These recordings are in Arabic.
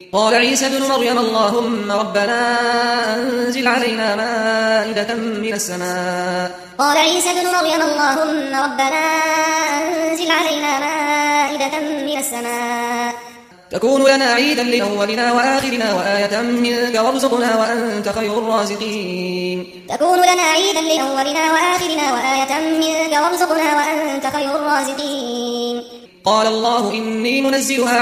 قال عيسى ابن مريم اللهم ربنا أنزل علينا مائدة من السماء. قال عيسى ابن مريم اللهم ربنا أنزل علينا مائدة من السماء تكون لنا عيدا لأولنا وآخرنا وآية منك وارزقنا وأنت خير الرازقين. تكون لنا عيدا لأولنا وآخرنا وآية منك وارزقنا وأنت خير الرازقين. قال الله إني منزلها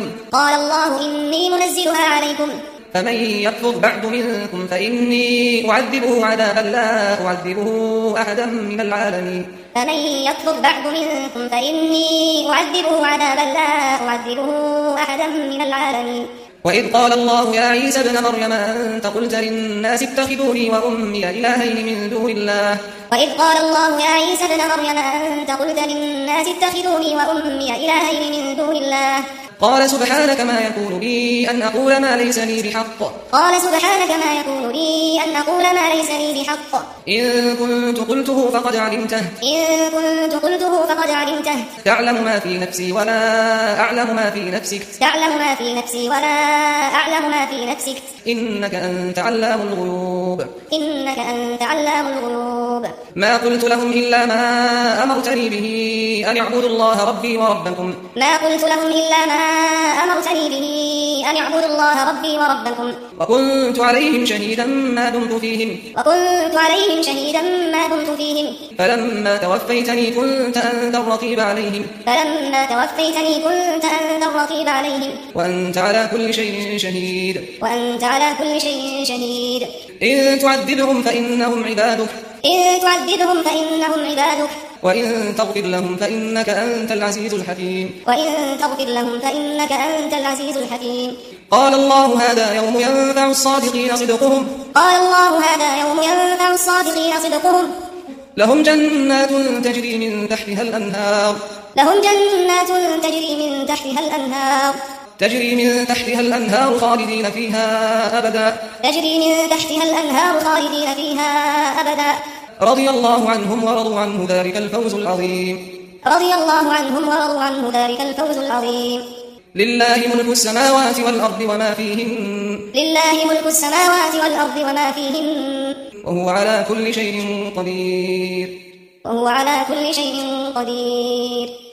عليكم فمن يكفر بعد منكم فإني أعذبه عذابا لا أعذبه أحدا من العالمين. فمن يكفر بعد منكم فإني أعذبه عذابا لا أعذبه أحدا من العالمين. وإذ قال الله يا عيسى ابن مريم أنت قلت للناس اتخذوني وأمي إلهين من دون الله. وإذ قال الله يا عيسى ابن مريم أنت قلت للناس اتخذوني وأمي إلهين من دون الله. قال سبحانك ما يكون لي أن أقول ما ليس لي بحق. قال سبحانك ما يكون لي أن أقول ما ليس لي بحق. إن كنت قلته فقد علمته. تعلم ما في نفسي ولا أعلم ما في نفسك. إنك أنت علام الغيوب. ما قلت لهم إلا ما أمرتني به أن اعبدوا الله ربي وربكم. وكنت عليهم شهيدا ما دمت فيهم. فلما توفيتني كنت أنت الرقيب عليهم. وأنت على كل شيء شهيد. إن تعذبهم فإنهم عبادك. وإن تغفر لهم فإنك أنت العزيز الحكيم. قال الله هذا يوم ينفع الصادقين صدقهم. لهم جنات تجري من تحتها الأنهار خالدين فيها أبدا. رضي الله عنهم ورضوا عنه ذلك الفوز العظيم. لله ملك السماوات والأرض وما فيهن. وهو على كل شيء قدير.